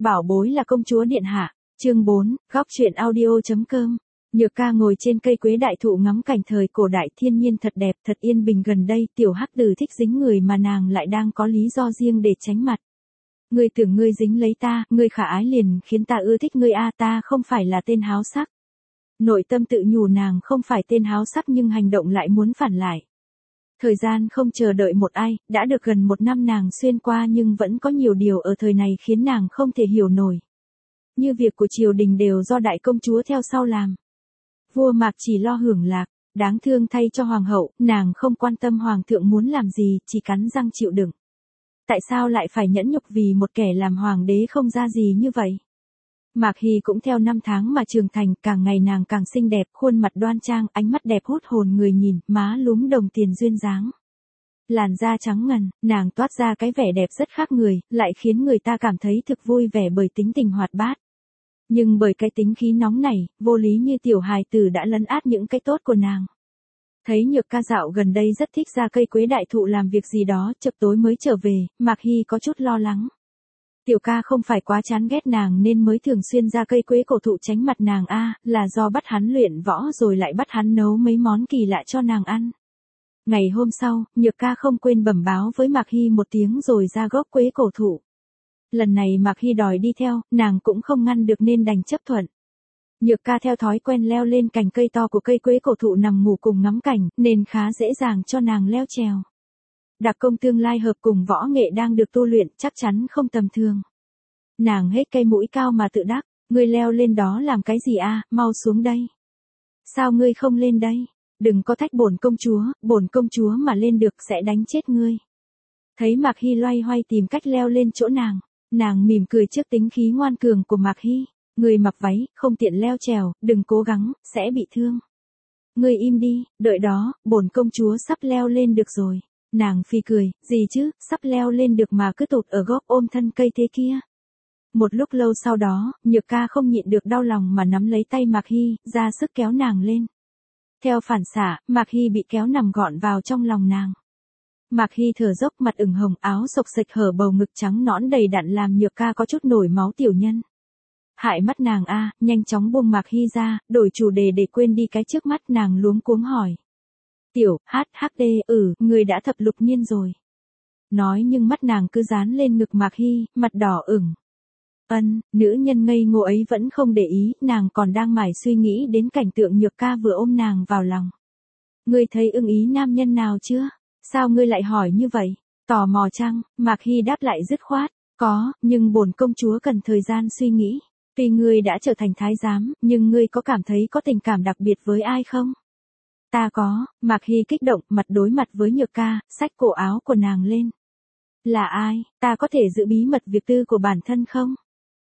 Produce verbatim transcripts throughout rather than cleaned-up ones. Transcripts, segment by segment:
Bảo bối là công chúa điện hạ. Chương bốn, góc truyện audio.com. Nhược ca ngồi trên cây quế đại thụ ngắm cảnh thời cổ đại, thiên nhiên thật đẹp, thật yên bình. Gần đây tiểu hắc tử thích dính người mà nàng lại đang có lý do riêng để tránh mặt. Ngươi tưởng ngươi dính lấy ta, ngươi khả ái liền khiến ta ưa thích ngươi a, ta không phải là tên háo sắc. Nội tâm tự nhủ nàng không phải tên háo sắc nhưng hành động lại muốn phản lại. Thời gian không chờ đợi một ai, đã được gần một năm nàng xuyên qua nhưng vẫn có nhiều điều ở thời này khiến nàng không thể hiểu nổi. Như việc của triều đình đều do đại công chúa theo sau làm. Vua Mạc chỉ lo hưởng lạc, đáng thương thay cho hoàng hậu, nàng không quan tâm hoàng thượng muốn làm gì, chỉ cắn răng chịu đựng. Tại sao lại phải nhẫn nhục vì một kẻ làm hoàng đế không ra gì như vậy? Mạc Hy cũng theo năm tháng mà trưởng thành, càng ngày nàng càng xinh đẹp, khuôn mặt đoan trang, ánh mắt đẹp hút hồn người nhìn, má lúm đồng tiền duyên dáng. Làn da trắng ngần, nàng toát ra cái vẻ đẹp rất khác người, lại khiến người ta cảm thấy thực vui vẻ bởi tính tình hoạt bát. Nhưng bởi cái tính khí nóng này, vô lý như tiểu hài tử đã lấn át những cái tốt của nàng. Thấy Nhược ca dạo gần đây rất thích ra cây quế đại thụ làm việc gì đó, chập tối mới trở về, Mạc Hy có chút lo lắng. Tiểu ca không phải quá chán ghét nàng nên mới thường xuyên ra cây quế cổ thụ tránh mặt nàng a, à, là do bắt hắn luyện võ rồi lại bắt hắn nấu mấy món kỳ lạ cho nàng ăn. Ngày hôm sau, Nhược ca không quên bẩm báo với Mạc Hy một tiếng rồi ra gốc quế cổ thụ. Lần này Mạc Hy đòi đi theo, nàng cũng không ngăn được nên đành chấp thuận. Nhược ca theo thói quen leo lên cành cây to của cây quế cổ thụ nằm ngủ cùng ngắm cảnh, nên khá dễ dàng cho nàng leo trèo. Đặc công tương lai hợp cùng võ nghệ đang được tu luyện chắc chắn không tầm thường. Nàng hết cây mũi cao mà tự đắc, ngươi leo lên đó làm cái gì a, mau xuống đây. Sao ngươi không lên đây? Đừng có thách bổn công chúa, bổn công chúa mà lên được sẽ đánh chết ngươi. Thấy Mạc Hy loay hoay tìm cách leo lên chỗ nàng, nàng mỉm cười trước tính khí ngoan cường của Mạc Hy, người mặc váy, không tiện leo trèo, đừng cố gắng, sẽ bị thương. Ngươi im đi, đợi đó, bổn công chúa sắp leo lên được rồi. Nàng phi cười, gì chứ, sắp leo lên được mà cứ tụt ở gốc ôm thân cây thế kia. Một lúc lâu sau đó, Nhược ca không nhịn được đau lòng mà nắm lấy tay Mạc Hy, ra sức kéo nàng lên. Theo phản xạ, Mạc Hy bị kéo nằm gọn vào trong lòng nàng. Mạc Hy thở dốc, mặt ửng hồng, áo xộc xệch hở bầu ngực trắng nõn đầy đặn làm Nhược ca có chút nổi máu tiểu nhân. Hại mắt nàng a, nhanh chóng buông Mạc Hy ra, đổi chủ đề để quên đi cái trước mắt. Nàng luống cuống hỏi. Tiểu, hát, hát đê, ừ, người đã thập lục niên rồi. Nói nhưng mắt nàng cứ dán lên ngực Mạc Hy, mặt đỏ ửng. Ân, nữ nhân ngây ngô ấy vẫn không để ý, nàng còn đang mải suy nghĩ đến cảnh tượng Nhược ca vừa ôm nàng vào lòng. Ngươi thấy ưng ý nam nhân nào chưa? Sao ngươi lại hỏi như vậy? Tò mò chăng? Mạc Hy đáp lại dứt khoát. Có, nhưng bổn công chúa cần thời gian suy nghĩ. Vì ngươi đã trở thành thái giám, nhưng ngươi có cảm thấy có tình cảm đặc biệt với ai không? Ta có. Mạc Hy kích động, mặt đối mặt với Nhược ca, xách cổ áo của nàng lên. Là ai? Ta có thể giữ bí mật việc tư của bản thân không?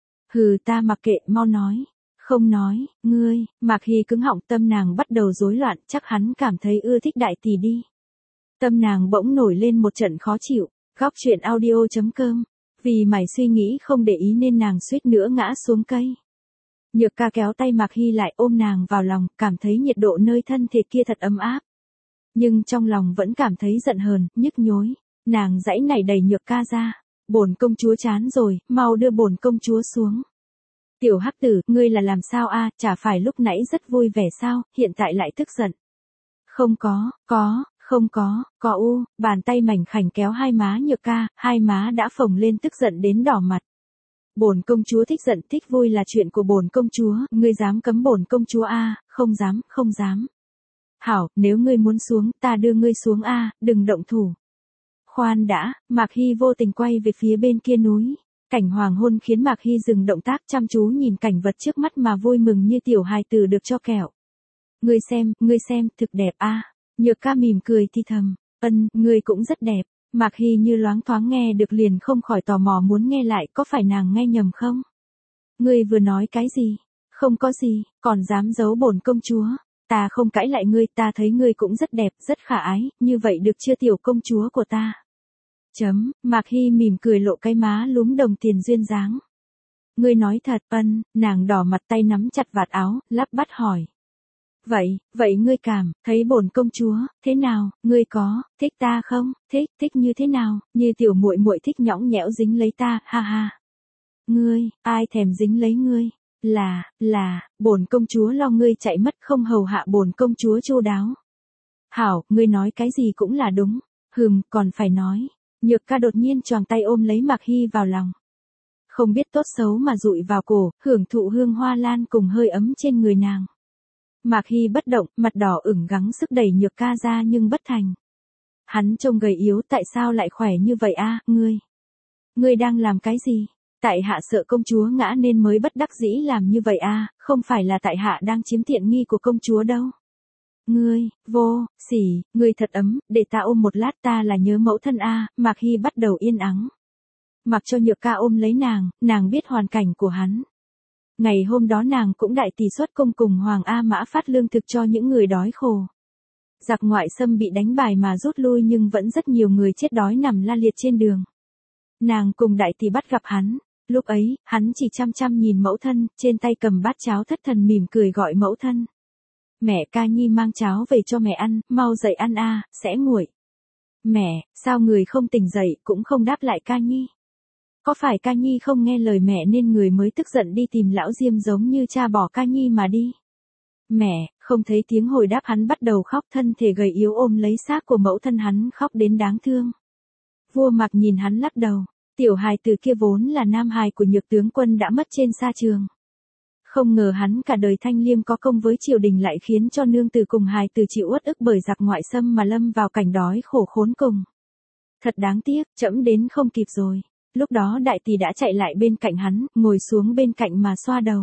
Hừ, ta mặc kệ, mau nói. Không nói, ngươi. Mạc Hy cứng họng, tâm nàng bắt đầu rối loạn, chắc hắn cảm thấy ưa thích đại tỷ đi. Tâm nàng bỗng nổi lên một trận khó chịu. Góc truyện audio.com. Vì mải suy nghĩ không để ý nên nàng suýt nữa ngã xuống cây. Nhược ca kéo tay Mạc Hy lại, ôm nàng vào lòng, cảm thấy nhiệt độ nơi thân thể kia thật ấm áp. Nhưng trong lòng vẫn cảm thấy giận hờn, nhức nhối. Nàng giãy nảy đẩy Nhược ca ra. Bổn công chúa chán rồi, mau đưa bổn công chúa xuống. Tiểu hắc tử, ngươi là làm sao a, chả phải lúc nãy rất vui vẻ sao, hiện tại lại tức giận. Không có, có, không có, có u, bàn tay mảnh khảnh kéo hai má Nhược ca, hai má đã phồng lên tức giận đến đỏ mặt. Bổn công chúa thích giận thích vui là chuyện của bổn công chúa, ngươi dám cấm bổn công chúa a? Không dám, không dám. Hảo, nếu ngươi muốn xuống, ta đưa ngươi xuống a, đừng động thủ. Khoan đã, Mạc Hy vô tình quay về phía bên kia núi. Cảnh hoàng hôn khiến Mạc Hy dừng động tác, chăm chú nhìn cảnh vật trước mắt mà vui mừng như tiểu hài tử được cho kẹo. Ngươi xem, ngươi xem, thực đẹp a. Nhược ca mỉm cười thì thầm, ân, ngươi cũng rất đẹp. Mạc Hy như loáng thoáng nghe được liền không khỏi tò mò muốn nghe lại, có phải nàng nghe nhầm không? Ngươi vừa nói cái gì? Không có gì, còn dám giấu bổn công chúa. Ta không cãi lại ngươi, ta thấy ngươi cũng rất đẹp, rất khả ái, như vậy được chưa tiểu công chúa của ta? Chấm, Mạc Hy mỉm cười lộ cái má lúm đồng tiền duyên dáng. Ngươi nói thật, ân, nàng đỏ mặt tay nắm chặt vạt áo, lắp bắp hỏi. Vậy, vậy ngươi cảm, thấy bổn công chúa, thế nào, ngươi có, thích ta không, thích, thích như thế nào, như tiểu muội muội thích nhõng nhẽo dính lấy ta, ha ha. Ngươi, ai thèm dính lấy ngươi? Là, là, bổn công chúa lo ngươi chạy mất không hầu hạ bổn công chúa chu đáo. Hảo, ngươi nói cái gì cũng là đúng. Hừm, còn phải nói. Nhược ca đột nhiên choàng tay ôm lấy Mạc Hy vào lòng. Không biết tốt xấu mà dụi vào cổ, hưởng thụ hương hoa lan cùng hơi ấm trên người nàng. Mạc Hy bất động, mặt đỏ ửng gắng sức đẩy Nhược ca ra nhưng bất thành. Hắn trông gầy yếu, tại sao lại khỏe như vậy a, ngươi? Ngươi đang làm cái gì? Tại hạ sợ công chúa ngã nên mới bất đắc dĩ làm như vậy a, không phải là tại hạ đang chiếm tiện nghi của công chúa đâu. Ngươi, vô, sỉ, ngươi thật ấm, để ta ôm một lát, ta là nhớ mẫu thân a. Mạc Hy bắt đầu yên ắng. Mặc cho Nhược ca ôm lấy nàng, nàng biết hoàn cảnh của hắn. Ngày hôm đó nàng cũng đại tỷ xuất công cùng Hoàng A Mã phát lương thực cho những người đói khổ. Giặc ngoại xâm bị đánh bài mà rút lui nhưng vẫn rất nhiều người chết đói nằm la liệt trên đường. Nàng cùng đại tỷ bắt gặp hắn. Lúc ấy, hắn chỉ chăm chăm nhìn mẫu thân, trên tay cầm bát cháo thất thần mỉm cười gọi mẫu thân. Mẹ, ca nhi mang cháo về cho mẹ ăn, mau dậy ăn a, sẽ nguội. Mẹ, sao người không tỉnh dậy cũng không đáp lại ca nhi? Có phải ca nhi không nghe lời mẹ nên người mới tức giận đi tìm lão Diêm giống như cha bỏ ca nhi mà đi? Mẹ, không thấy tiếng hồi đáp, hắn bắt đầu khóc, thân thể gầy yếu ôm lấy xác của mẫu thân hắn khóc đến đáng thương. Vua Mạc nhìn hắn lắc đầu, tiểu hài từ kia vốn là nam hài của Nhược tướng quân đã mất trên sa trường. Không ngờ hắn cả đời thanh liêm có công với triều đình lại khiến cho nương tử cùng hài tử chịu uất ức bởi giặc ngoại xâm mà lâm vào cảnh đói khổ khốn cùng. Thật đáng tiếc, trẫm đến không kịp rồi. Lúc đó đại tỷ đã chạy lại bên cạnh hắn, ngồi xuống bên cạnh mà xoa đầu.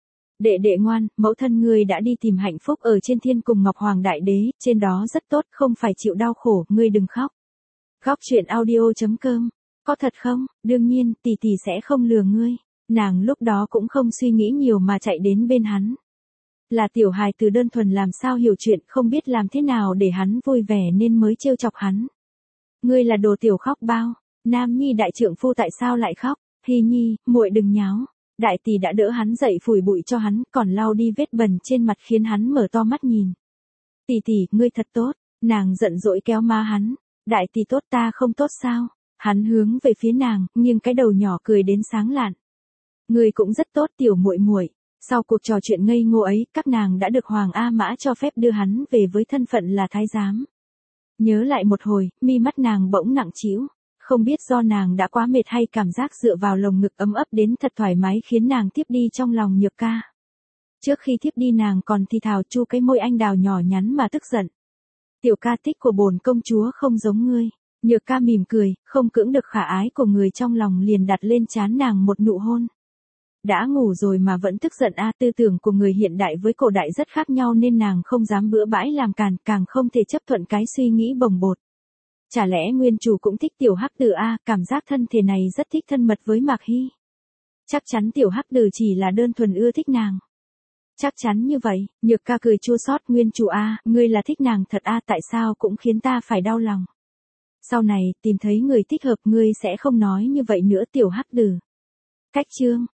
Đệ đệ ngoan, mẫu thân ngươi đã đi tìm hạnh phúc ở trên thiên cùng Ngọc Hoàng Đại Đế, trên đó rất tốt, không phải chịu đau khổ, ngươi đừng khóc. Góc truyện audio chấm com. Có thật không? Đương nhiên, tỷ tỷ sẽ không lừa ngươi. Nàng lúc đó cũng không suy nghĩ nhiều mà chạy đến bên hắn. Là tiểu hài từ đơn thuần làm sao hiểu chuyện, không biết làm thế nào để hắn vui vẻ nên mới trêu chọc hắn. Ngươi là đồ tiểu khóc bao. Nam nhi đại trượng phu tại sao lại khóc? Hy nhi, muội đừng nháo. Đại tỷ đã đỡ hắn dậy phủi bụi cho hắn, còn lau đi vết bẩn trên mặt khiến hắn mở to mắt nhìn. Tỷ tỷ, ngươi thật tốt. Nàng giận dỗi kéo má hắn. Đại tỷ tốt, ta không tốt sao? Hắn hướng về phía nàng, nghiêng cái đầu nhỏ cười đến sáng lạn. Ngươi cũng rất tốt tiểu muội muội. Sau cuộc trò chuyện ngây ngô ấy, các nàng đã được Hoàng A Mã cho phép đưa hắn về với thân phận là thái giám. Nhớ lại một hồi, mi mắt nàng bỗng nặng trĩu. Không biết do nàng đã quá mệt hay cảm giác dựa vào lồng ngực ấm ấp đến thật thoải mái khiến nàng tiếp đi trong lòng Nhược ca. Trước khi tiếp đi nàng còn thì thào chu cái môi anh đào nhỏ nhắn mà tức giận. Tiểu ca tích của bổn công chúa không giống ngươi. Nhược ca mỉm cười, không cưỡng được khả ái của người trong lòng liền đặt lên trán nàng một nụ hôn. Đã ngủ rồi mà vẫn tức giận a, tư tưởng của người hiện đại với cổ đại rất khác nhau nên nàng không dám bữa bãi làm càn, càng không thể chấp thuận cái suy nghĩ bồng bột. Chả lẽ nguyên chủ cũng thích tiểu hắc tử a, cảm giác thân thể này rất thích thân mật với Mạc Hy. Chắc chắn tiểu hắc tử chỉ là đơn thuần ưa thích nàng. Chắc chắn như vậy, Nhược ca cười chua xót, nguyên chủ a, ngươi là thích nàng thật a, tại sao cũng khiến ta phải đau lòng. Sau này, tìm thấy người thích hợp ngươi sẽ không nói như vậy nữa tiểu hắc tử. Cách chương.